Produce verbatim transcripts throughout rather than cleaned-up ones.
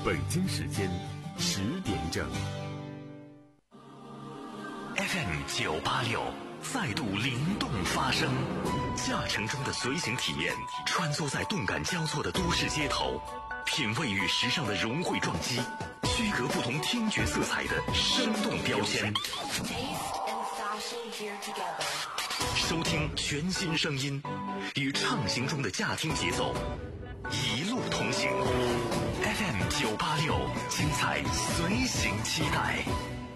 北京时间十点整。 F M 九八六再度灵动发声，驾乘中的随行体验，穿梭在动感交错的都市街头，品味与时尚的融汇撞击，区隔不同听觉色彩的生动标签。收听全新声音，与畅行中的驾听节奏，一路同行。F M 九八六，精彩随行期待。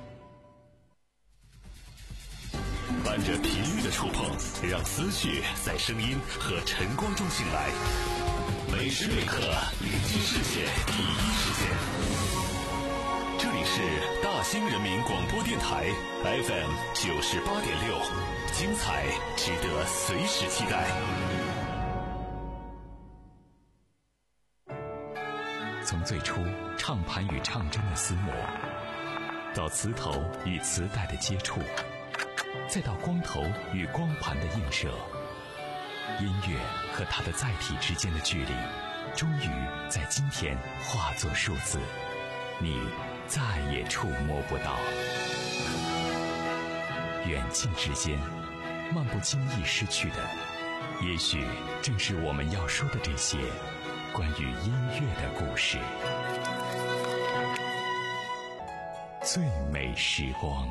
伴着频率的触碰，让思绪在声音和晨光中醒来。每时每刻，聆听世界第一时间。这里是大兴人民广播电台 F M 九十八点六，精彩值得随时期待。从最初唱盘与唱针的厮磨，到磁头与磁带的接触，再到光头与光盘的映射，音乐和它的载体之间的距离，终于在今天化作数字，你再也触摸不到。远近之间，漫不经意失去的，也许正是我们要说的这些关于音乐的故事。最美时光。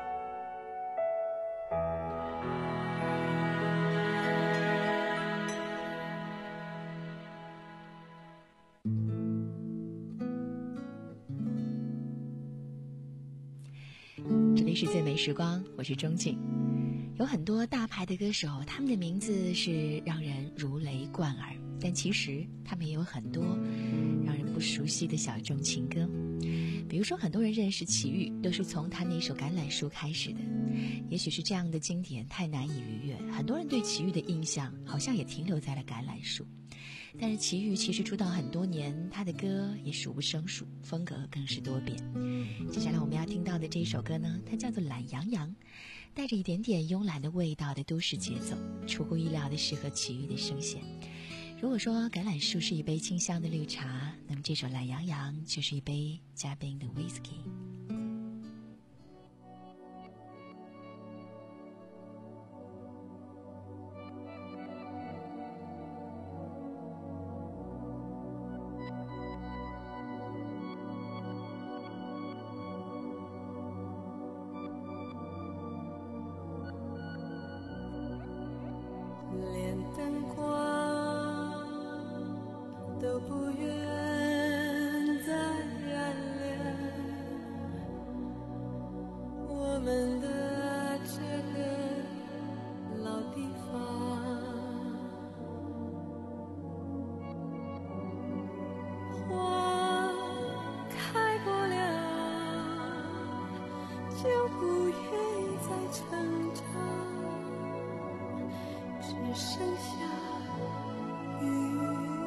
这里是最美时光，我是钟静。有很多大牌的歌手，他们的名字是让人如雷贯耳，但其实他们也有很多让人不熟悉的小众情歌。比如说，很多人认识齐豫都是从他那首《橄榄树》开始的。也许是这样的经典太难以逾越，很多人对齐豫的印象好像也停留在了《橄榄树》。但是齐豫其实出道很多年，他的歌也数不胜数，风格更是多变。接下来我们要听到的这一首歌呢，它叫做《懒洋洋》，带着一点点慵懒的味道的都市节奏，出乎意料的适合齐豫的声线。如果说橄榄树是一杯清香的绿茶，那么这首《懒洋洋》就是一杯加冰的 whisky。 都不愿再燃亮我们的这个老地方，花开过了就不愿再成长，只剩下雨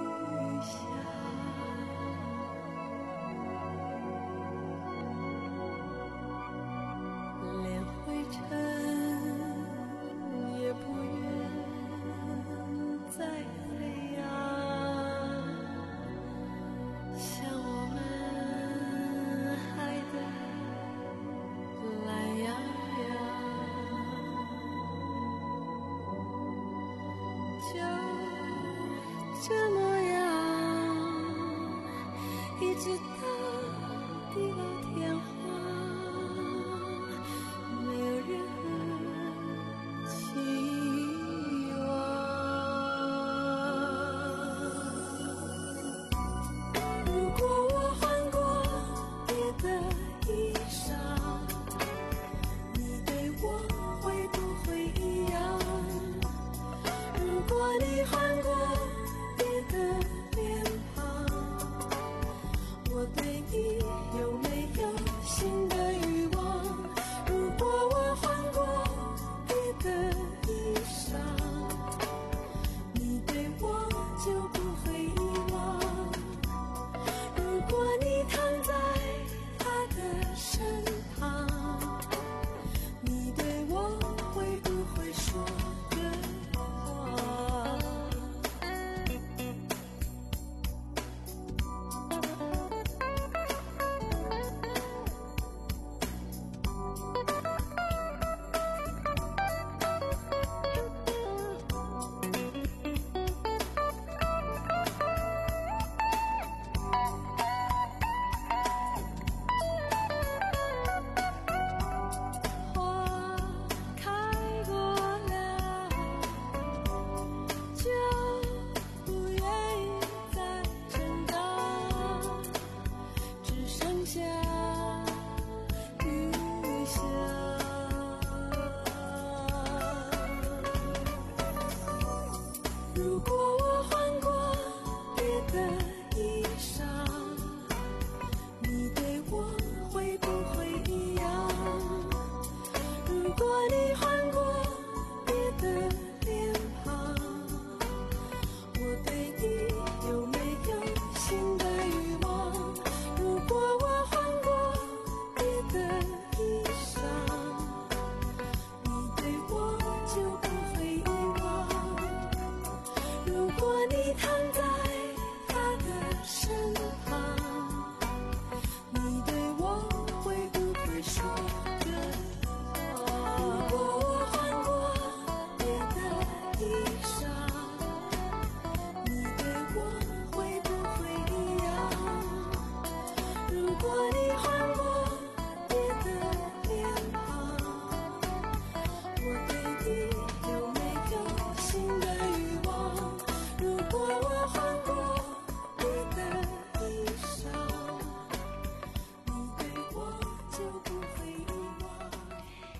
这模样，一直到地老天荒，没有任何期望。如果我换过别的衣裳，你对我会不会一样？如果你换过的脸庞，我对你有没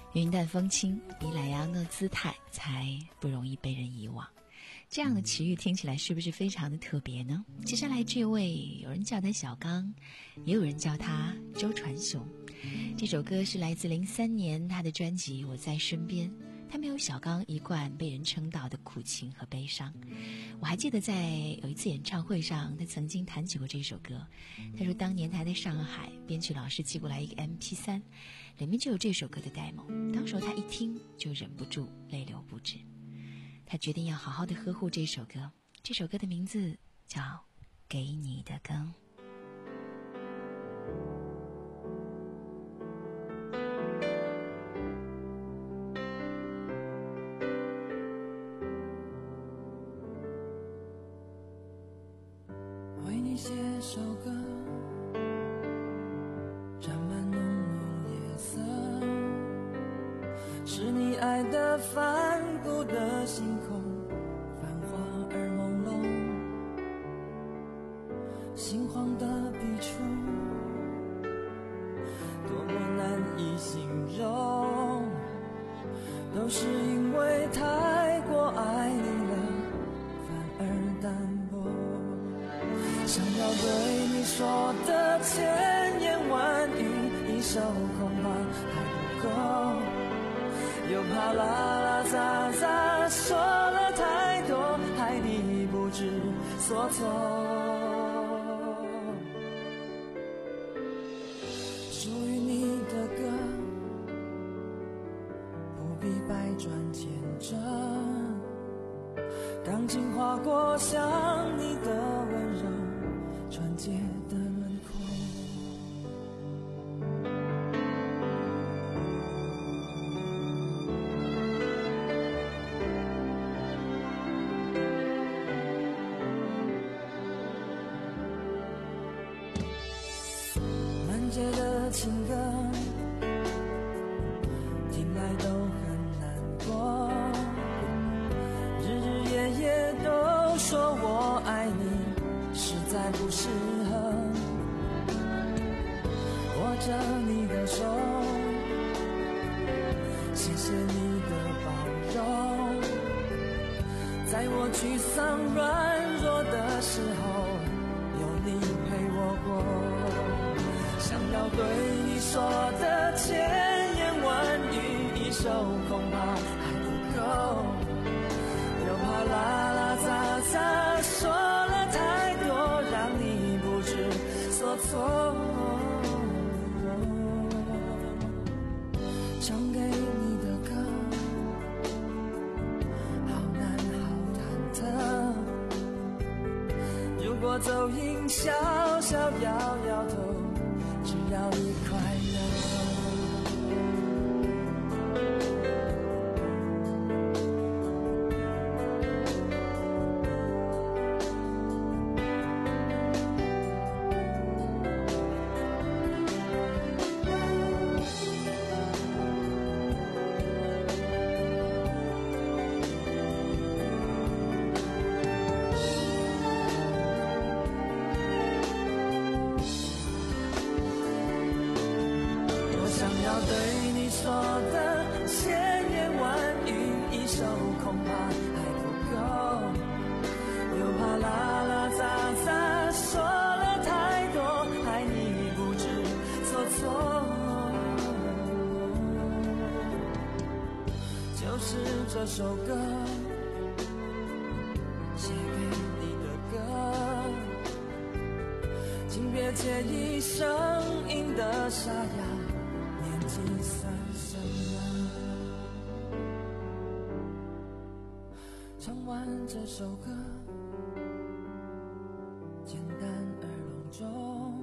云淡风轻，以懒洋的姿态才不容易被人遗忘。这样的奇遇听起来是不是非常的特别呢？接下来这位，有人叫他小刚，也有人叫他周传雄。这首歌是来自零三年他的专辑《我在身边》，他没有小刚一贯被人称道的苦情和悲伤。我还记得在有一次演唱会上，他曾经弹起过这首歌。他说当年他在上海，编曲老师寄过来一个 M P 三， 里面就有这首歌的 demo。 当时他一听就忍不住泪流不止。他决定要好好的呵护这首歌，这首歌的名字叫《给你的歌》。 为你写首歌，沾满浓浓夜色，是你爱的梵谷的星空，繁华而朦胧，心慌的笔触，多么难以形容，都是因为太过爱你了，反而淡薄。想要对你说的千言万语，一首恐怕还不够，又怕拉拉杂杂说了太多，害你不知所措。属于你的歌，不必百转千折，钢琴划过想你的温柔，纯洁的轮廓。满街的情歌，听来都很难过，日日夜夜都说我爱你，实在不适合。握着你的手，谢谢你的包容，在我沮丧软弱的时候，有你陪我过。想要对你说的千言万语，一首恐怕还不够，又怕拉拉杂杂说了太多，让你不知所措。唱给你的歌，好难好忐忑，如果走音小小摇摇头，只要你快乐。这首歌写给你的歌，请别介意声音的沙哑，年纪算什么？唱完这首歌，简单而隆重，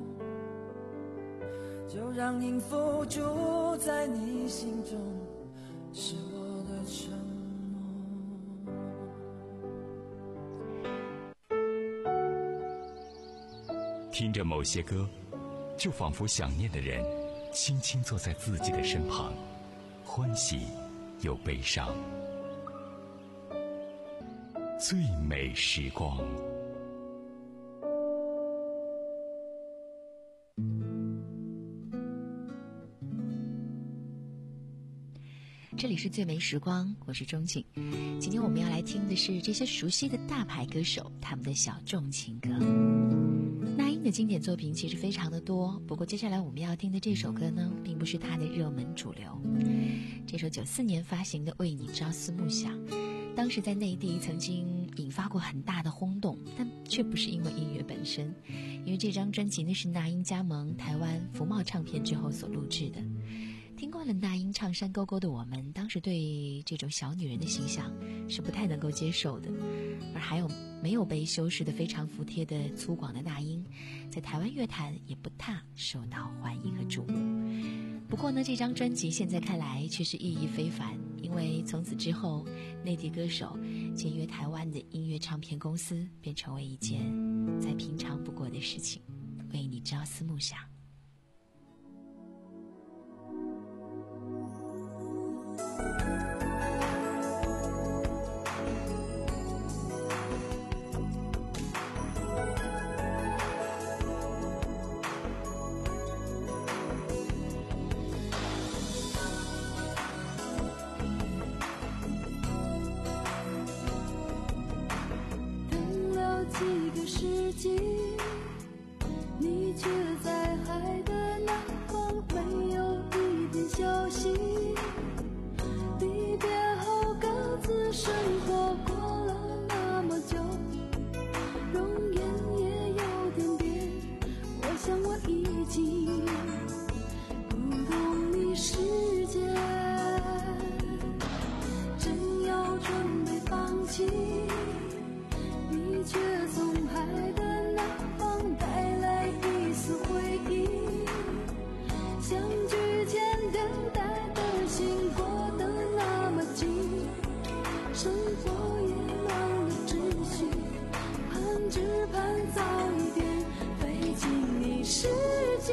就让音符住在你心中，是我的承诺。 听着某些歌，就仿佛想念的人轻轻坐在自己的身旁，欢喜又悲伤。最美时光。 这里是最美时光，我是钟景。今天我们要来听的是这些熟悉的大牌歌手他们的小众情歌。那英的经典作品其实非常的多，不过接下来我们要听的这首歌呢，并不是他的热门主流。这首九四年发行的《为你朝思暮想》，当时在内地曾经引发过很大的轰动，但却不是因为音乐本身，因为这张专辑呢是那英加盟台湾福茂唱片之后所录制的。听惯了那英唱山沟沟的我们，当时对这种小女人的形象是不太能够接受的，而还有没有被修饰的非常服帖的粗犷的那英，在台湾乐坛也不大受到欢迎和瞩目。不过呢，这张专辑现在看来却是意义非凡，因为从此之后，内地歌手签约台湾的音乐唱片公司，便成为一件再平常不过的事情。为你朝思暮想。 你却在海的南方，没有一点消息。离别后各自生活，过了那么久，容颜也有点变。我想我已经不懂你世界，正要准备放弃，你却从海的南方带来一丝回忆。相聚前等待的心过得那么急，生活也忘了秩序，盼只盼早一点飞进你世界。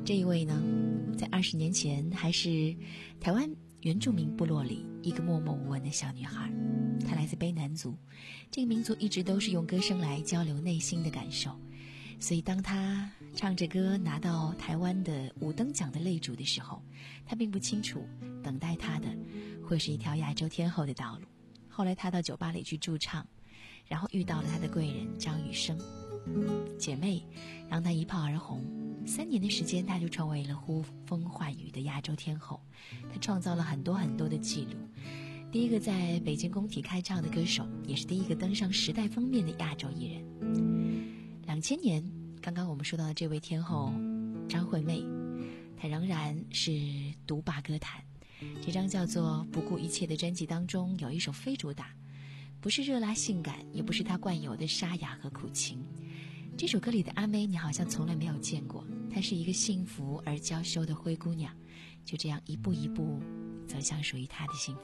这一位呢，在二十年前还是台湾原住民部落里一个默默无闻的小女孩。她来自卑南族，这个民族一直都是用歌声来交流内心的感受，所以当她唱着歌拿到台湾的五灯奖的擂主的时候，她并不清楚等待她的会是一条亚洲天后的道路。后来她到酒吧里去驻唱，然后遇到了她的贵人张雨生，姐妹让她一炮而红。三年的时间，她就成为了呼风唤雨的亚洲天后。她创造了很多很多的记录，第一个在北京工体开唱的歌手，也是第一个登上时代封面的亚洲艺人。两千年，刚刚我们说到的这位天后张惠妹，她仍然是独霸歌坛。这张叫做《不顾一切》的专辑当中有一首非主打，不是热辣性感，也不是她惯有的沙哑和苦情。这首歌里的阿妹你好像从来没有见过，她是一个幸福而娇羞的灰姑娘，就这样一步一步走向属于她的幸福。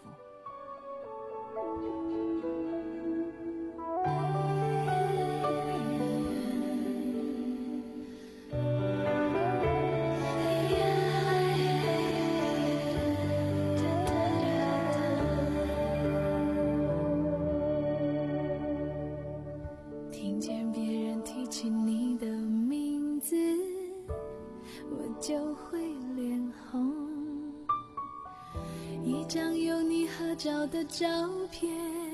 听见别人提起你的名字，我就会脸红。一张有你合照的照片，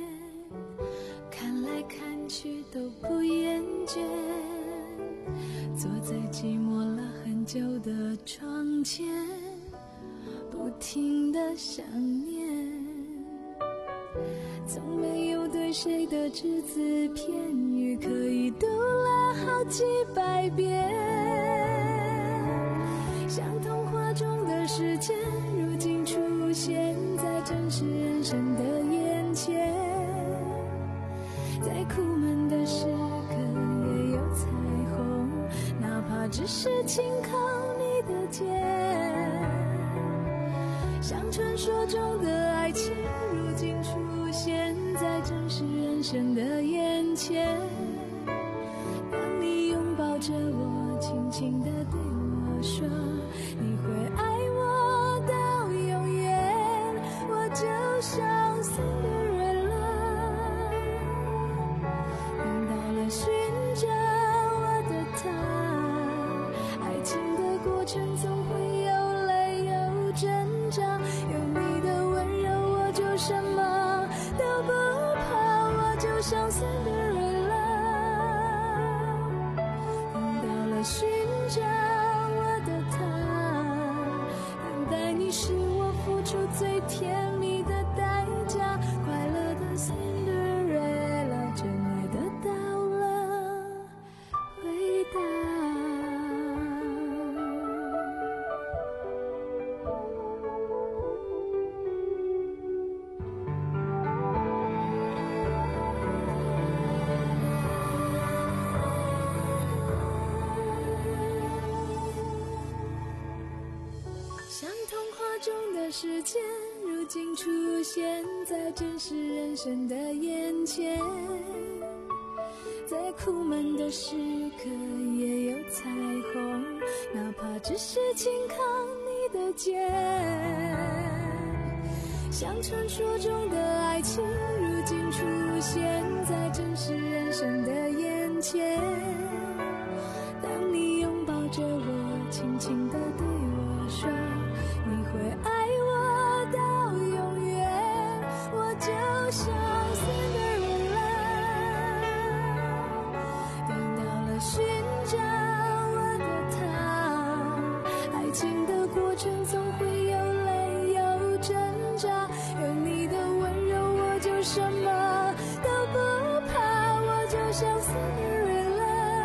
看来看去都不厌倦。坐在寂寞了很久的窗前，不停地想念。从没有对谁的只字片语可以读了好几百遍，像童话中的世界如今出现在真实人生的眼前，在苦闷的时刻也有彩虹，哪怕只是轻靠你的肩，像传说中的爱情如今出现在真实人生的眼前。当你拥抱着我，轻轻地对我说你会爱我到永远，我就像森德瑞拉，等到了寻找我的他。爱情的过程总会有泪有挣扎，有你的温柔我就什么都不怕，我就像森德瑞拉，等到了寻找我的他。等待你是我付出最甜蜜的代价，快乐的森德瑞拉，真爱得到了回答。像童话中的世界如今出现在真实人生的眼前，在苦闷的时刻也有彩虹，哪怕只是轻靠你的肩，像传说中的爱情如今出现在真实人生的眼前。当你拥抱着我，轻轻地对我说你会爱我到永远，我就像森德瑞拉，等到了寻找我的他。爱情的过程总会有泪有挣扎，有你的温柔我就什么都不怕，我就像森德瑞拉，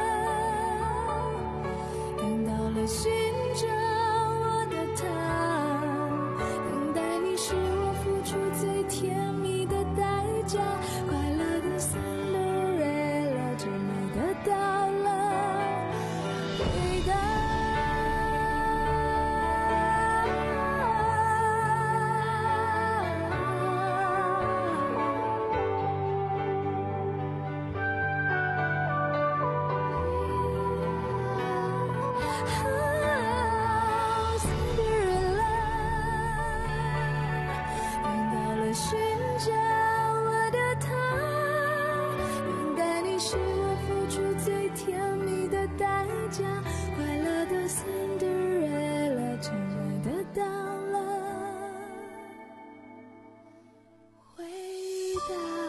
等到了寻找我的他。等待你是我付出最甜蜜的代价，快乐的森德瑞拉，真爱得到了回答。啊家，快乐的 Cinderella 亲爱的到了回答。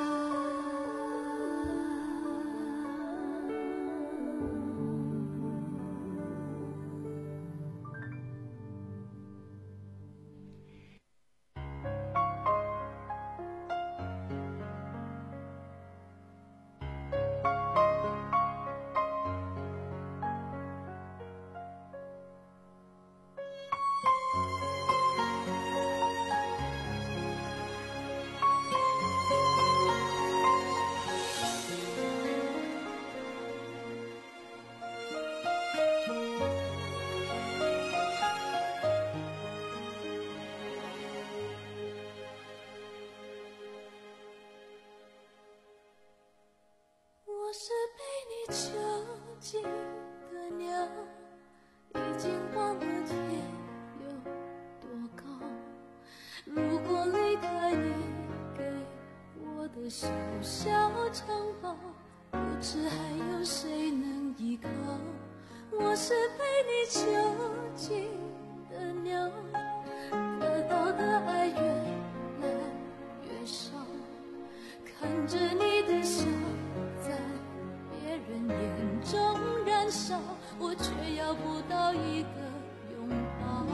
我是被你囚禁的鸟，已经忘了天有多高。如果离开你给我的小小城堡，不知还有谁能依靠。我是被你囚禁的鸟，得到的爱越来越少，看着你的笑在别人眼中燃烧，我却要不到一个拥抱。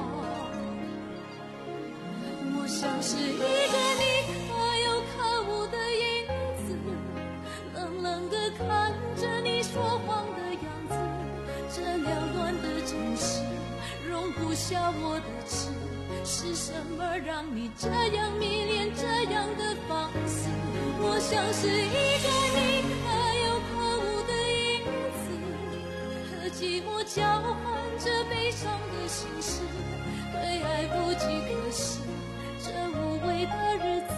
我像是一个你可有可无的影子，冷冷地看着你说谎的样子。这缭乱的城市容不下我的痴，是什么让你这样迷恋这样的放肆？我像是一个你可有可无的影子，和寂寞交换着悲伤的心事，对爱不计可施，这无味的日子，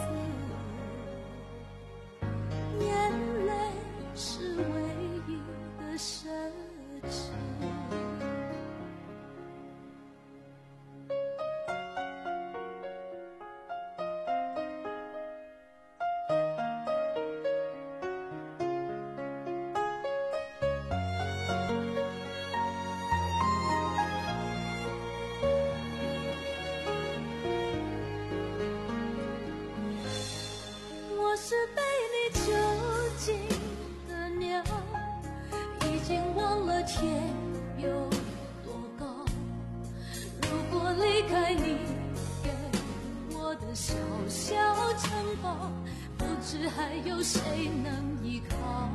眼泪是唯一的奢侈。我是被你囚禁的鸟，已经忘了天有多高。如果离开你给我的小小城堡，不知还有谁能依靠。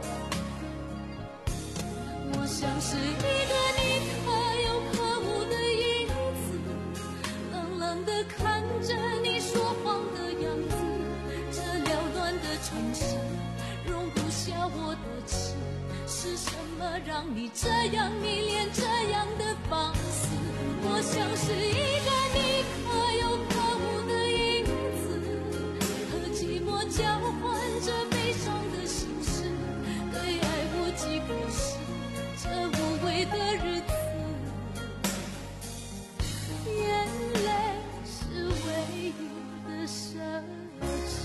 我像是一个你可有可无的影子，冷冷地看着你说谎的样子。这缭乱的城市容不下我的痴，是什么让你这样迷恋这样的放肆？我像是一个你可有可无的影子，和寂寞交换着悲伤的心事，对爱不计可施，这无味的日子，眼泪是唯一的奢侈。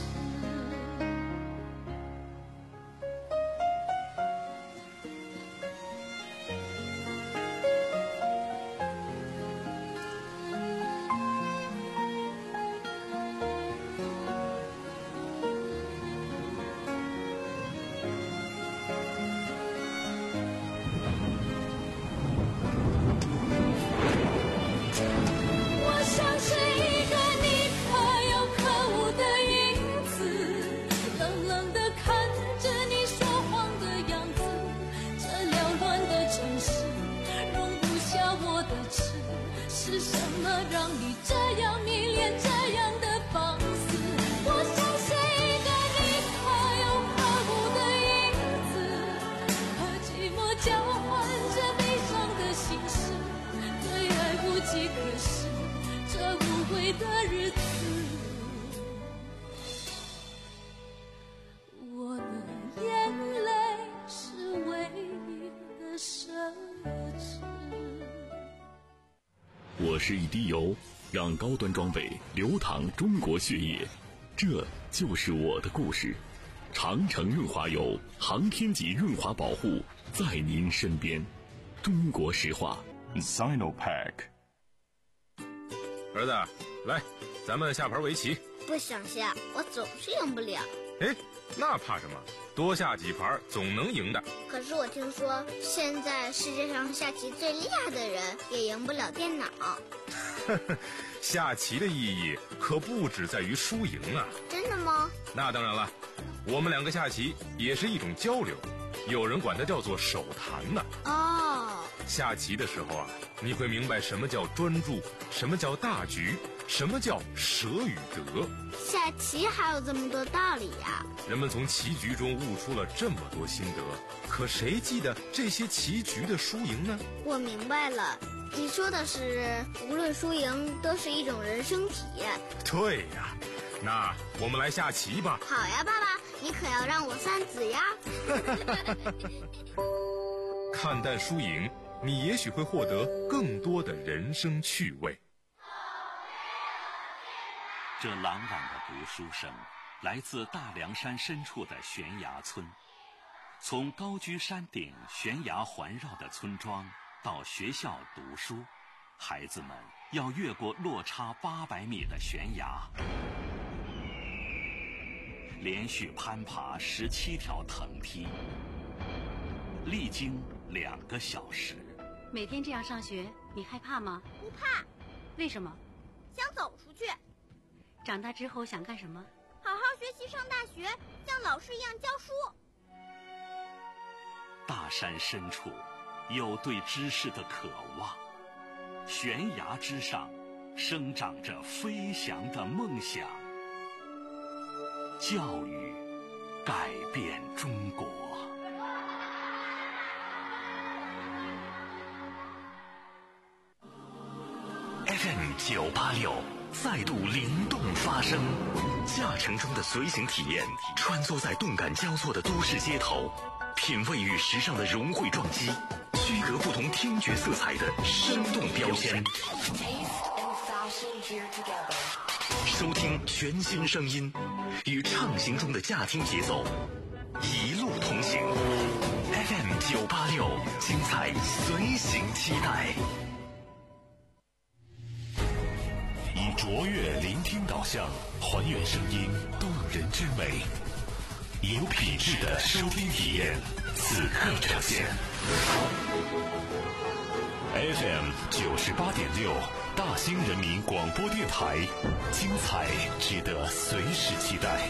是什么让你这样迷恋这样的放肆？我像是一个你可有可无的影子，和寂寞交换着悲伤的心事，对爱不计可施，这无味的日子，我的眼泪是唯一的奢侈。 我是一滴油，让高端装备流淌中国血液，这就是我的故事。长城润滑油，航天级润滑保护，在您身边。 中国石化 Sinopac。 儿子，来，咱们下盘围棋。 不想下，我总是赢不了。 哎，那怕什么？多下几盘总能赢的。 可是我听说，现在世界上下棋最厉害的人也赢不了电脑。 下棋的意义可不只在于输赢啊！ 真的吗？ 那当然了，我们两个下棋也是一种交流，有人管它叫做手谈呢。 哦， 下棋的时候啊，你会明白什么叫专注，什么叫大局，什么叫舍与得。 下棋还有这么多道理呀！ 人们从棋局中悟出了这么多心得，可谁记得这些棋局的输赢呢？ 我明白了，你说的是无论输赢都是一种人生体验。 对呀，那我们来下棋吧。 好呀，爸爸，你可要让我三子呀！ 看淡输赢，你也许会获得更多的人生趣味。 这朗朗的读书声来自大凉山深处的悬崖村。从高居山顶悬崖环绕的村庄到学校读书，孩子们要越过落差八百米的悬崖，连续攀爬十七条藤梯，历经两个小时。 每天这样上学，你害怕吗？ 不怕。 为什么？ 想走出去。 长大之后想干什么？ 好好学习，上大学，像老师一样教书。 大山深处有对知识的渴望，悬崖之上生长着飞翔的梦想。教育改变中国。F M 九八六再度灵动发声，驾乘中的随行体验，穿梭在动感交错的都市街头，品味与时尚的融汇撞击，区隔不同听觉色彩的生动标签。收听全新声音，与畅行中的驾听节奏，一路同行。F M 九八六，精彩随行期待。以卓越聆听导向，还原声音动人之美，有品质的收听体验，此刻呈现。F M 九十八点六，大兴人民广播电台，精彩值得随时期待。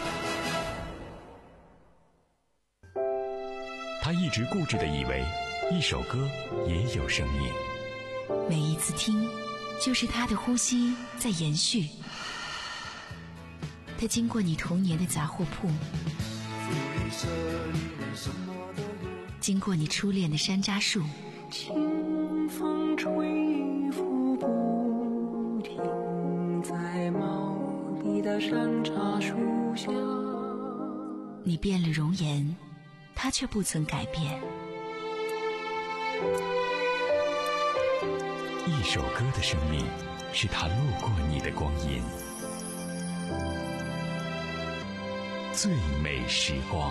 他一直固执地以为，一首歌也有生命。 每一次听，就是他的呼吸在延续。他经过你童年的杂货铺，经过你初恋的山楂树， 清风吹拂不停，在茂密的山茶树下。 你变了容颜，他却不曾改变。 一首歌的生命，是他路过你的光阴。最美时光。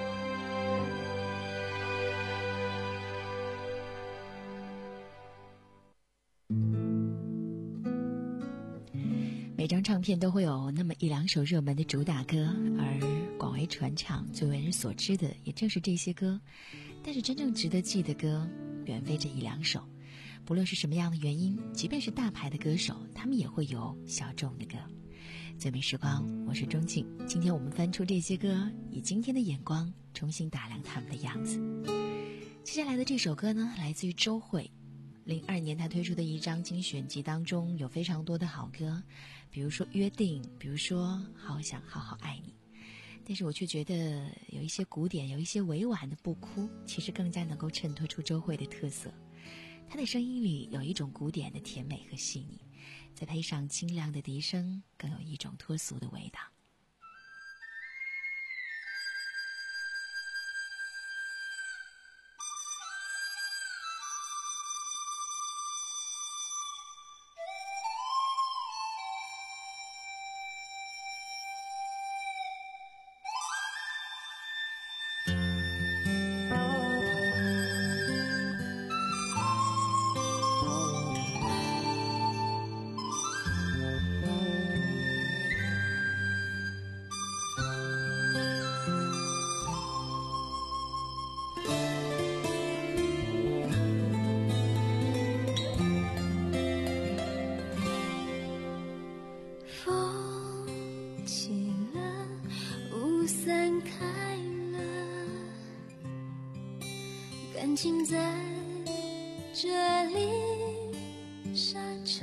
每张唱片都会有那么一两首热门的主打歌，而广为传唱、最为人所知的也正是这些歌。但是真正值得记的歌，远非这一两首。不论是什么样的原因，即便是大牌的歌手，他们也会有小众的歌。最美时光，我是钟静。今天我们翻出这些歌，以今天的眼光重新打量他们的样子。接下来的这首歌呢，来自于周蕙。零二年他推出的一张精选集当中有非常多的好歌，比如说约定，比如说好想好好爱你。但是我却觉得有一些古典，有一些委婉的不哭，其实更加能够衬托出周蕙的特色。她的声音里有一种古典的甜美和细腻，再配上清亮的笛声，更有一种脱俗的味道。 轻在这里刹车，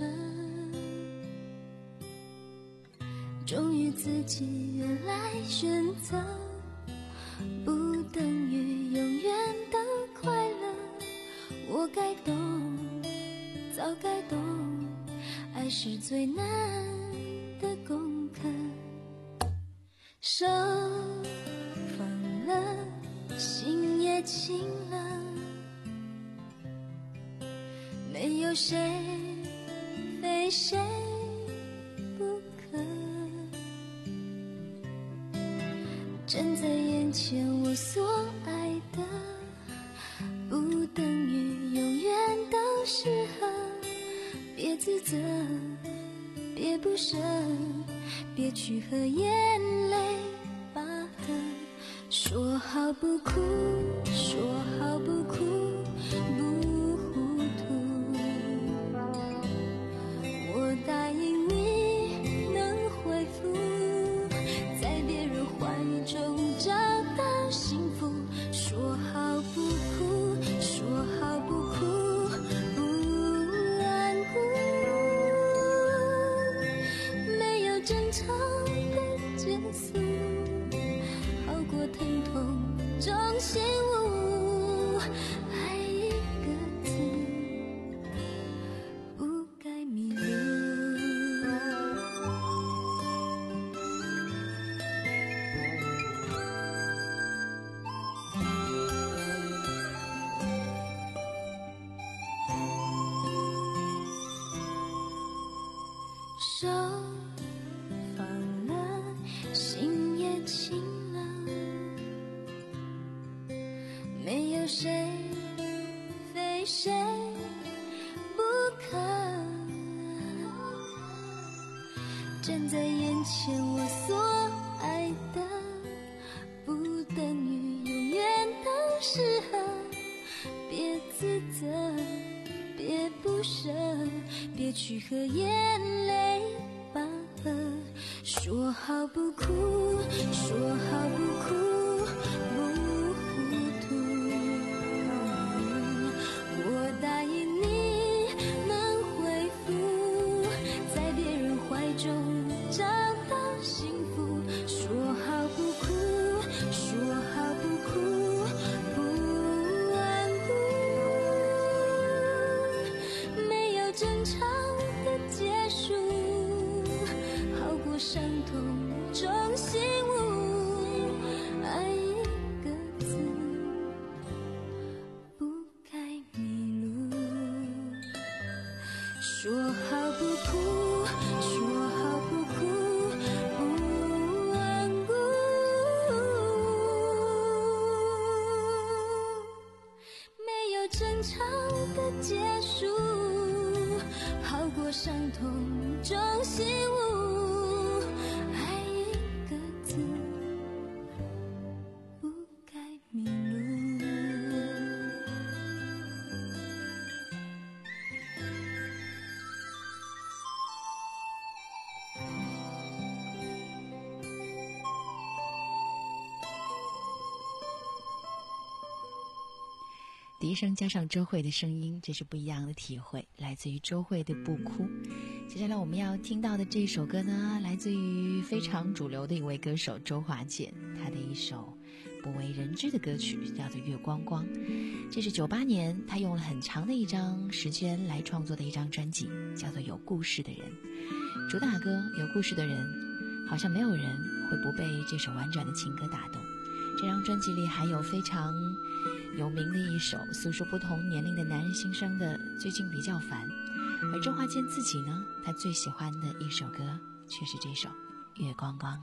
忠于自己，原来选择不等于永远的快乐。我该懂，早该懂，爱是最难的功课。手放了，心也轻了，没有谁非谁不可。站在眼前，我所爱的不等于永远都适合。别自责，别不舍，别去和眼泪拔河。说好不哭，说好不哭，不糊涂。我答应你能恢复，在别人怀中找到幸福。说好不哭，说好不哭，不顽固。没有争吵的结束，好过疼痛中醒悟。爱一个字，不该迷路。手放了，心也轻了，没有谁非谁不可。站在眼前，我所爱的不等于永远都适合。别自责，别不舍，别去和眼泪拔河。说好不哭，说好不哭，不糊涂。我答应你能恢复，在别人怀中找到幸福。说好不哭，说好不哭，不顽固。没有争吵的结束，好过伤痛中醒悟。爱一个字，不该迷路。说好不哭，说好不哭，不顽固。没有争吵的结束，好过伤痛中醒悟。爱一个字，不该迷路。 笛声加上周蕙的声音，这是不一样的体会，来自于周蕙的《不哭》。接下来我们要听到的这首歌呢，来自于非常主流的一位歌手周华健，他的一首不为人知的歌曲叫做《月光光》。这是九八年他用了很长的一张时间来创作的一张专辑，叫做《有故事的人》。主打歌《有故事的人》，好像没有人会不被这首婉转的情歌打动。这张专辑里还有非常有名的一首诉说不同年龄的男人心声的《最近比较烦》，而周华健自己呢，他最喜欢的一首歌却是这首《月光光》。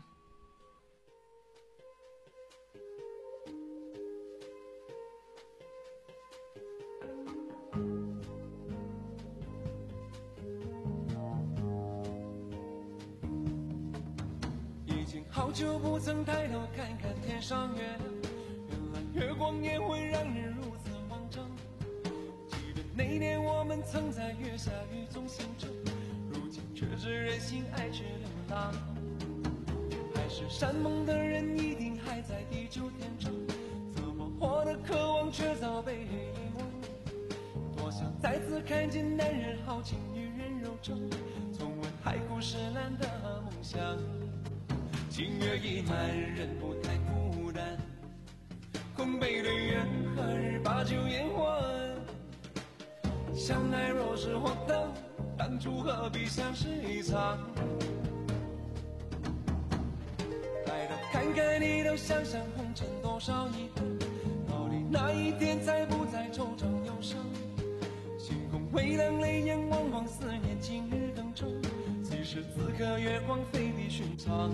已经好久不曾抬头看看天上月亮，原来月光也会让人如此慌张。记得那年我们曾在月下雨中相争，如今却是任性爱去流浪。海誓山盟的人一定还在地久天长，怎么我的渴望却早被黑影再次看见男人豪情，女人柔情，重温海枯石烂的梦想。情月已满，人不太孤单，空杯对月，何日把酒言欢？相爱若是荒唐，当初何必相识一场？抬头看看你，都想想红尘多少遗憾，到底哪一天才不再惆怅忧伤？星空微亮，泪眼汪汪，思念今日登场。此时此刻，月光非比寻常。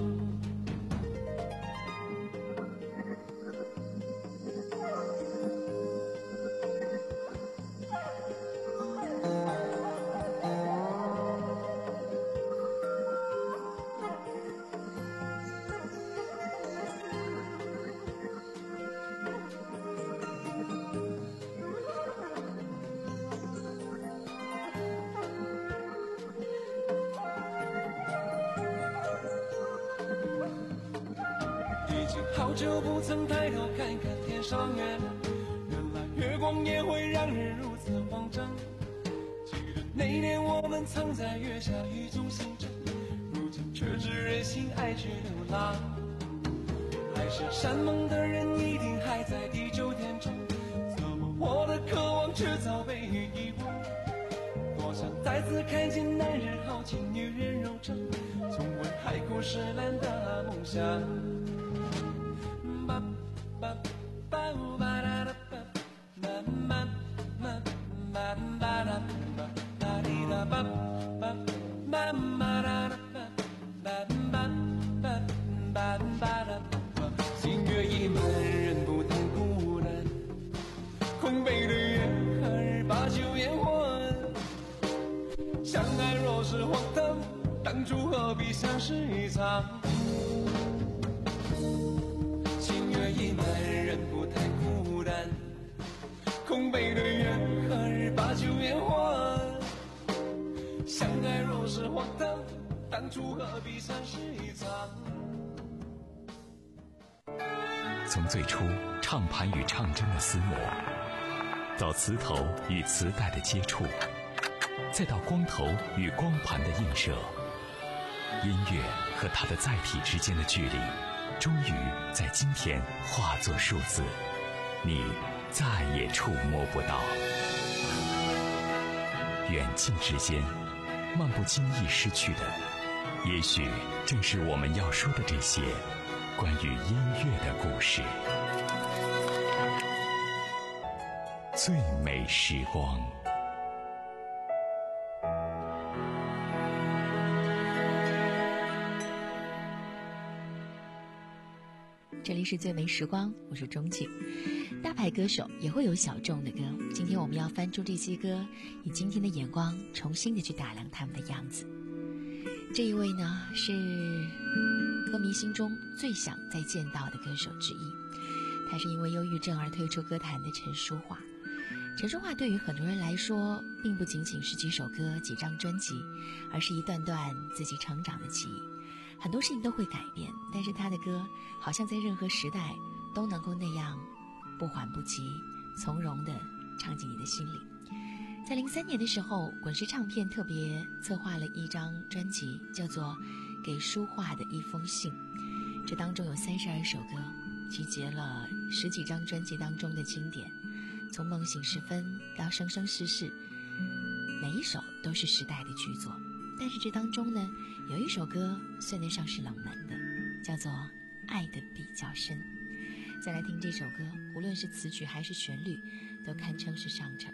好久不曾抬头看看天上月，原来月光也会让人如此慌张。记得那年我们曾在月下雨中相争，如今却只任性爱去流浪。海誓山盟的人一定还在地久天长，怎么我的渴望迟早被遗忘？多想再次看见男人豪情，女人柔肠，重温海枯石烂的梦想。心月已满，人不太孤单，空杯对月，何日把酒言欢？相爱若是荒唐，当初何必相识一场？心月已满，人不太孤单，空杯对月，何日把酒言欢？相爱若是荒唐，当初何必相识一场？ 从最初唱盘与唱针的厮磨，到磁头与磁带的接触，再到光头与光盘的映射，音乐和它的载体之间的距离，终于在今天化作数字，你再也触摸不到。远近之间，漫不经意失去的，也许正是我们要说的这些关于音乐的故事。最美时光。 这里是最美时光，我是钟静。大牌歌手也会有小众的歌，今天我们要翻出这些歌，以今天的眼光重新的去打量他们的样子。这一位呢，是歌迷心中最想再见到的歌手之一，他是因为忧郁症而退出歌坛的陈淑桦。陈淑桦对于很多人来说，并不仅仅是几首歌、几张专辑，而是一段段自己成长的记忆。很多事情都会改变，但是他的歌好像在任何时代都能够那样不缓不急、从容地唱进你的心里。在零三年的时候，滚石唱片特别策划了一张专辑，叫做《给淑桦的一封信》。这当中有三十二首歌，集结了十几张专辑当中的经典，从梦醒时分到生生世世，每一首都是时代的巨作。但是这当中呢，有一首歌算得上是冷门的，叫做《爱的比较深》。再来听这首歌，无论是词曲还是旋律，都堪称是上乘。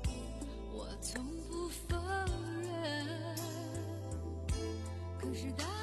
从不否认，可是当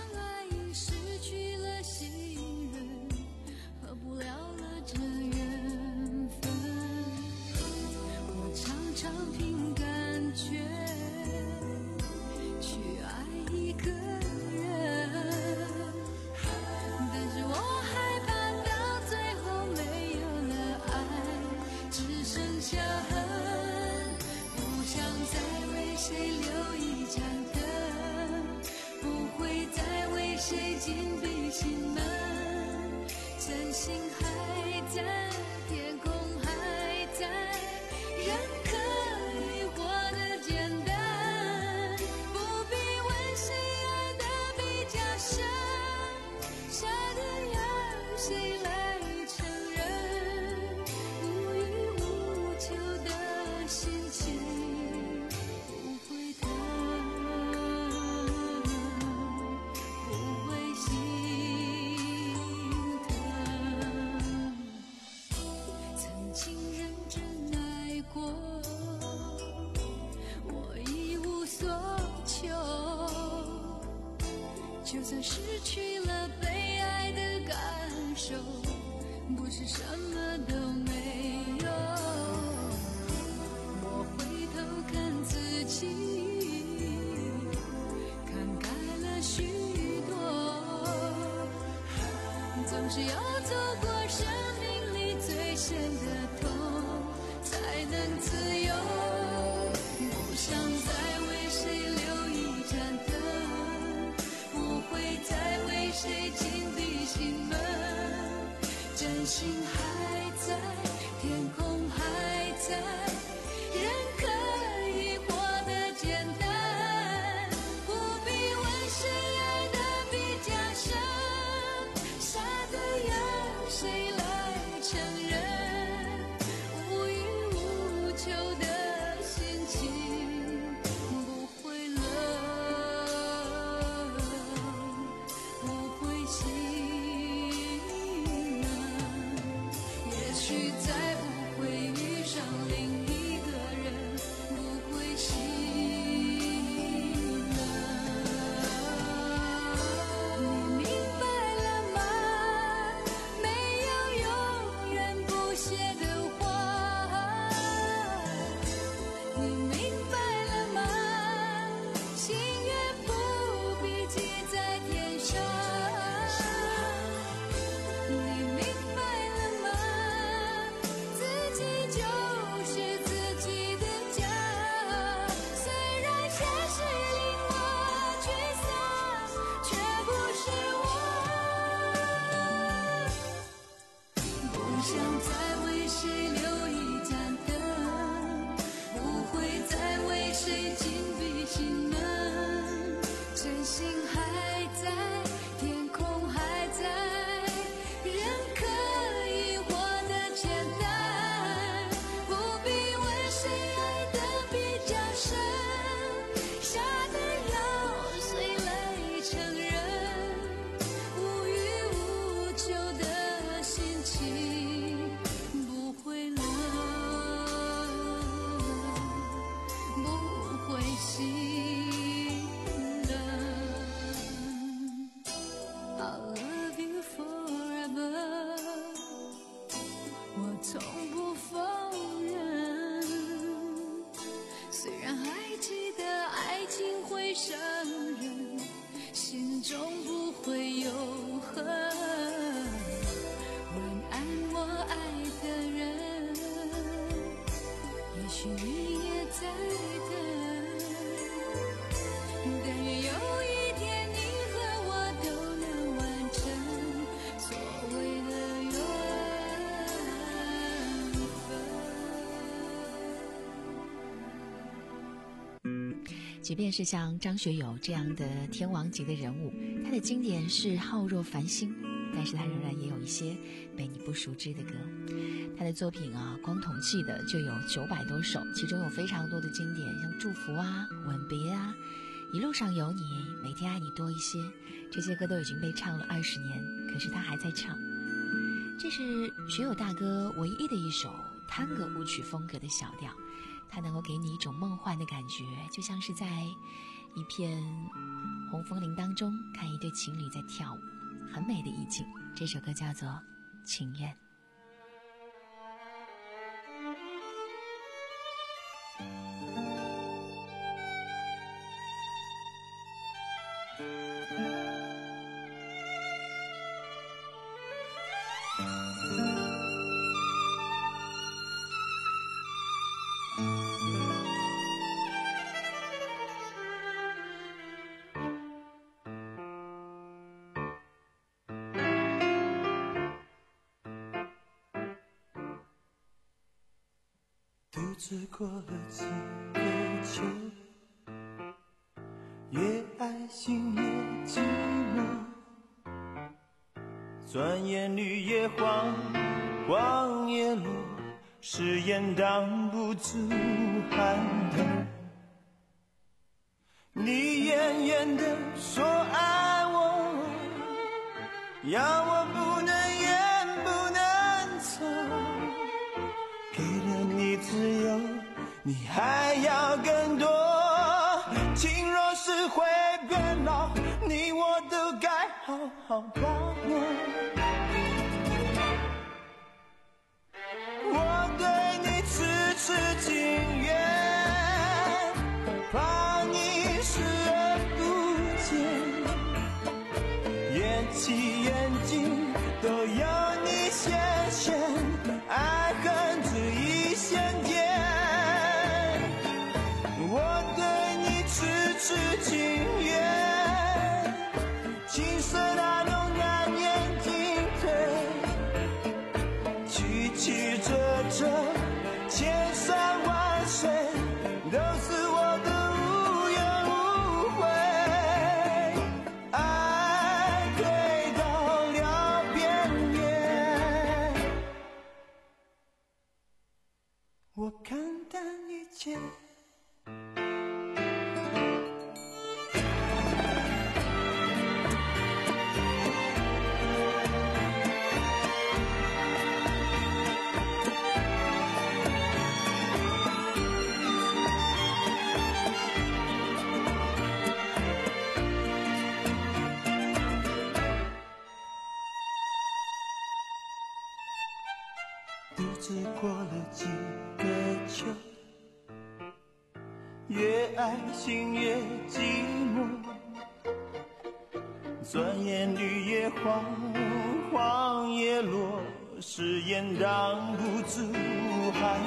就算失去了被爱的感受，不是什么都没有。我回头看自己，看开了许多，总是要走过生命里最深的痛，才能自由。不想再为谁留一盏灯，不会再为谁紧闭心门，真心还在，天空还在，人可以活得简单，不必问谁爱得比较深，傻的要谁来承认，无欲无求的心情不会冷，不会心冷，也许再不会遇上另一个人，不会心冷。你明白了吗？没有永远不谢的话。你明白了吗？心愿不必记在天上。你明白了吗？自己就是自己的家。虽然现实令我沮丧，却不是我。不想再为谁留一盏灯，不会再为谁紧闭心门，真心还在，天空还在，人可以活得简单，不必问谁爱得比较深，傻的要谁来承认，无欲无求的心情不会冷，不会心冷。I'll love you forever， 我从不否认。虽然还记得爱情会伤人，心中不会有恨。晚安，我爱的人，也许你也在等，但愿有一天你和我都能完成所谓的缘分。 即便是像张学友这样的天王级的人物，他的经典是浩若繁星，但是他仍然也有一些被你不熟知的歌。他的作品啊，光统计的就有九百多首，其中有非常多的经典，像《祝福》啊、《吻别》啊、《一路上有你》、《每天爱你多一些》，这些歌都已经被唱了二十年，可是他还在唱。这是学友大哥唯一的一首探戈舞曲风格的小调，它能够给你一种梦幻的感觉，就像是在一片红枫林当中看一对情侣在跳舞，很美的意境。这首歌叫做《情愿》。 独自过了几个秋，越爱心越寂寞，转眼绿叶黄，黄叶落，誓言挡不住寒冬。你远远地说爱我，要我不能言不能从，给了你自由，你还要更多。情若是会变老，你我都该好好把握。我对你痴痴情愿，怕你视而不见，缘起缘尽都有你显现，爱恨只一线间。我对你痴痴情愿，情色那种难言进退，曲曲折折千山万水，都是我的无怨无悔。爱推到了边缘，我看淡一切。日子过了几个秋，越爱心越寂寞，转眼绿叶黄，黄叶落，誓言挡不住寒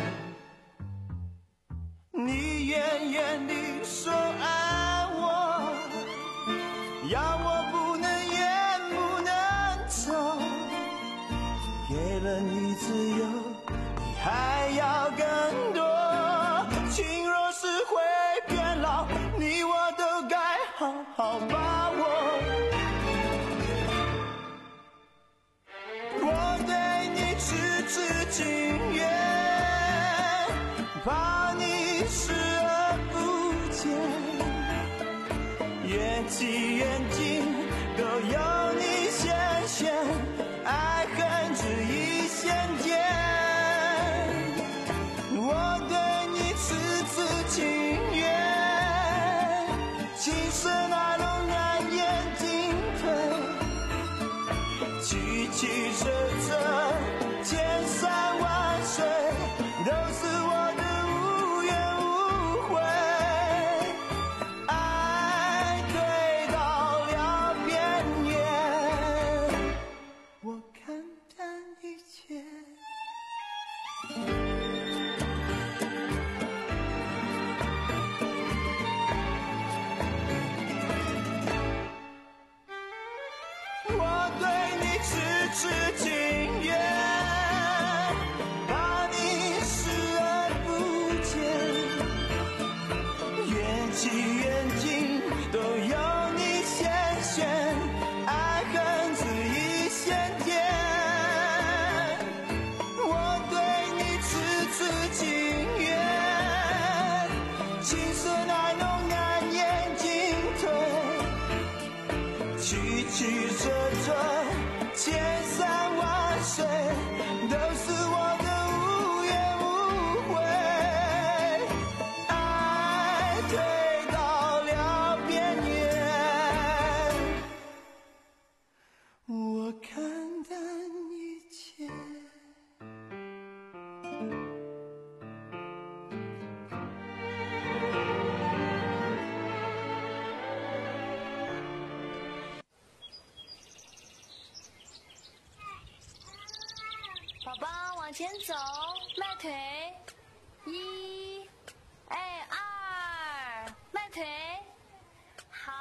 冷。你远远地说爱我，要我不能言不能走，给了你自由，你还要更多。情若是会变老，你我都该好好把握。我对你痴痴情愿，怕你视而不见，缘起缘尽都有你显现，爱恨只一线间。我对你痴痴情愿，情色那种难言进退，曲曲折折千山万水，都是我的无怨无悔。爱推到了边缘，我看淡一切。我对你痴痴情愿，怕你视而不见，缘起缘尽都有你显现，爱恨只一线间。我对你痴痴情愿，情色那种难言进退，曲曲折折千山万水，都是我的无怨无悔。爱推到了边缘，我看淡一切。 宝宝往前走，迈腿，一，哎二，迈腿，好。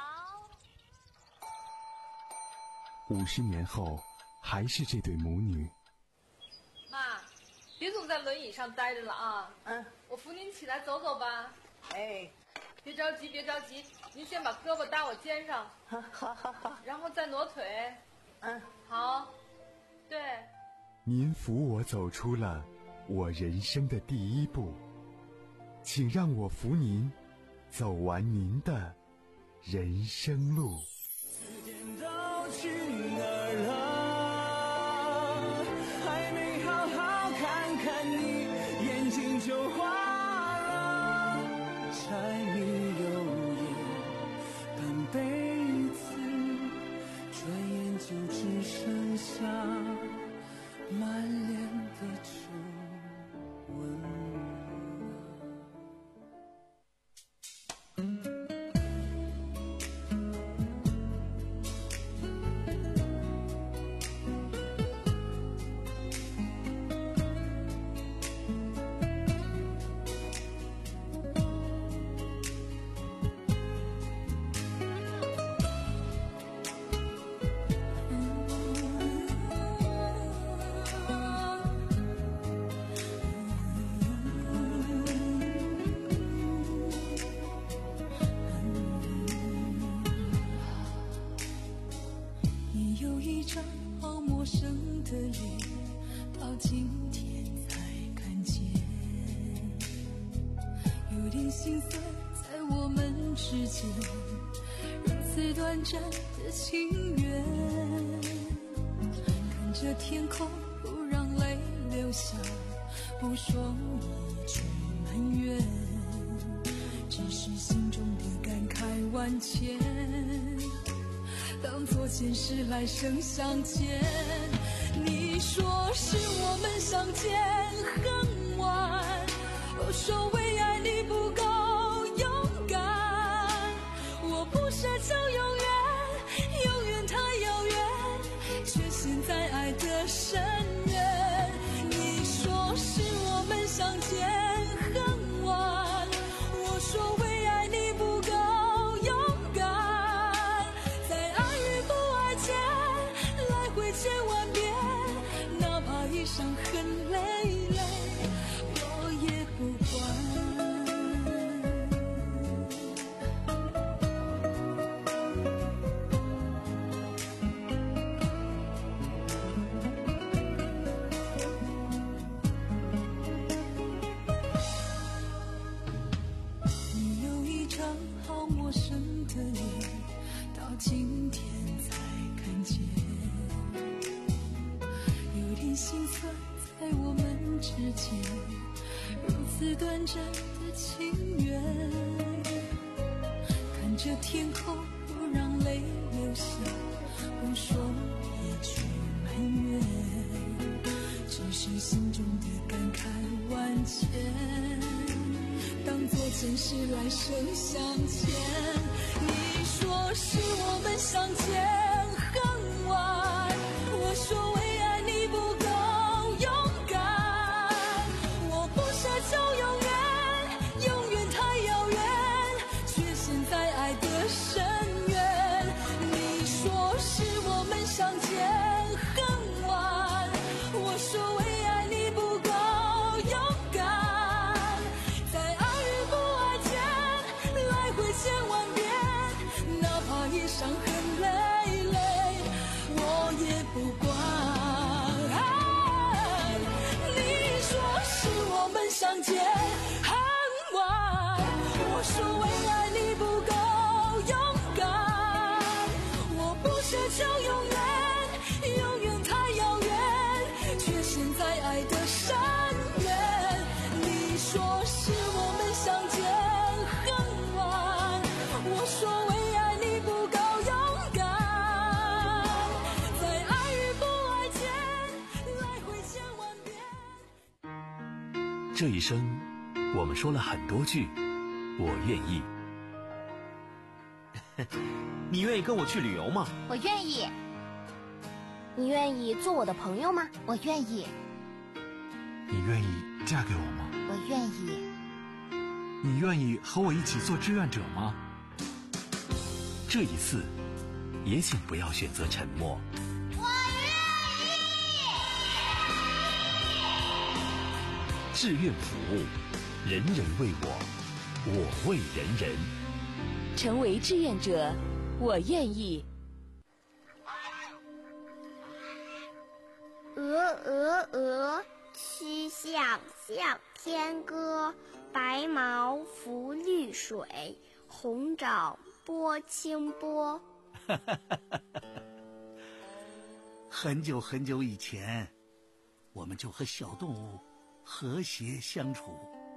五十年后，还是这对母女。 妈，别总在轮椅上待着了啊！ 嗯， 我扶您起来走走吧。 哎， 别着急，别着急，您先把胳膊搭我肩上， 好好好， 然后再挪腿。 嗯， 好，对。 您扶我走出了我人生的第一步，请让我扶您走完您的人生路。 时间都去哪儿了？还没好好看看你，眼睛就花了。柴米油盐半辈子。 生的脸，到今天才看见，有点心酸在我们之间，如此短暂的情缘。看着天空，不让泪流下，不说一句埋怨，只是心中的感慨万千，当作前世来生相见。你说是我们相见很晚，我说为爱你不够勇敢，我不奢求永远，永远太遥远，却陷在爱的深渊。你说是我们相见很晚，我说为爱你不够勇敢，在爱与不爱间来回千万遍，哪怕一伤痕累累，我也不管。你有一张好陌生的脸，到今天才看见，有点心酸在我们之间，如此短暂的情缘。看着天空，不让泪流下，不说一句埋怨，只是心中的感慨万千，当作前世来生相见。你说是我们相见很晚，我说为爱你不够勇敢，我不奢求永远，永远太遥远，却陷在爱的深渊。你说是我们相见很晚，我说为爱你不够勇敢，在爱与不爱间来回千万遍，哪怕一伤痕累累，我也不管。哎，你说是我们相见很晚，我说为爱你不够勇敢，我不奢求永远，永远太遥远，却陷在爱的深渊。你说是我们相见很晚，我说为爱你不够勇敢，在爱与不爱间来回千万遍。 这一生，我们说了很多句我愿意。 你愿意跟我去旅游吗？ 我愿意。你愿意做我的朋友吗？我愿意。 你愿意嫁给我吗？ 我愿意。 你愿意和我一起做志愿者吗？ 这一次，也请不要选择沉默。 我愿意。志愿服务，人人为我，我为人人。 成为志愿者，我愿意。 鹅鹅鹅，曲项向天歌，白毛浮绿水，红爪拨清波。 很久很久以前，我们就和小动物和谐相处。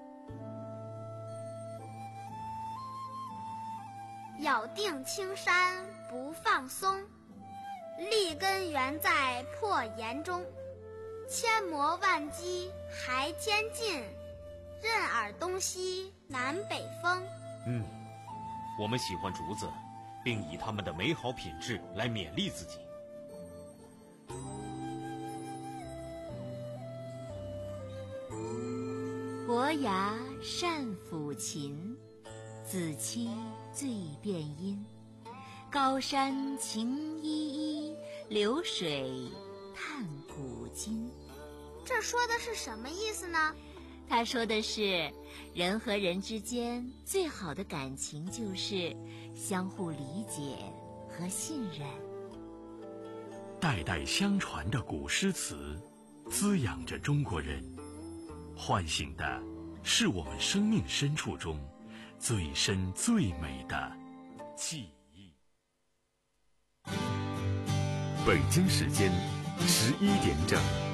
咬定青山不放松，立根原在破岩中，千磨万击还添劲，任尔东西南北风。 嗯，我们喜欢竹子，并以它们的美好品质来勉励自己。 伯牙善抚琴，子期最辨音。高山晴依依，流水叹古今。 这说的是什么意思呢？ 他说的是，人和人之间最好的感情就是相互理解和信任。 代代相传的古诗词，滋养着中国人，唤醒的是我们生命深处中最深最美的记忆。 北京时间十一点整。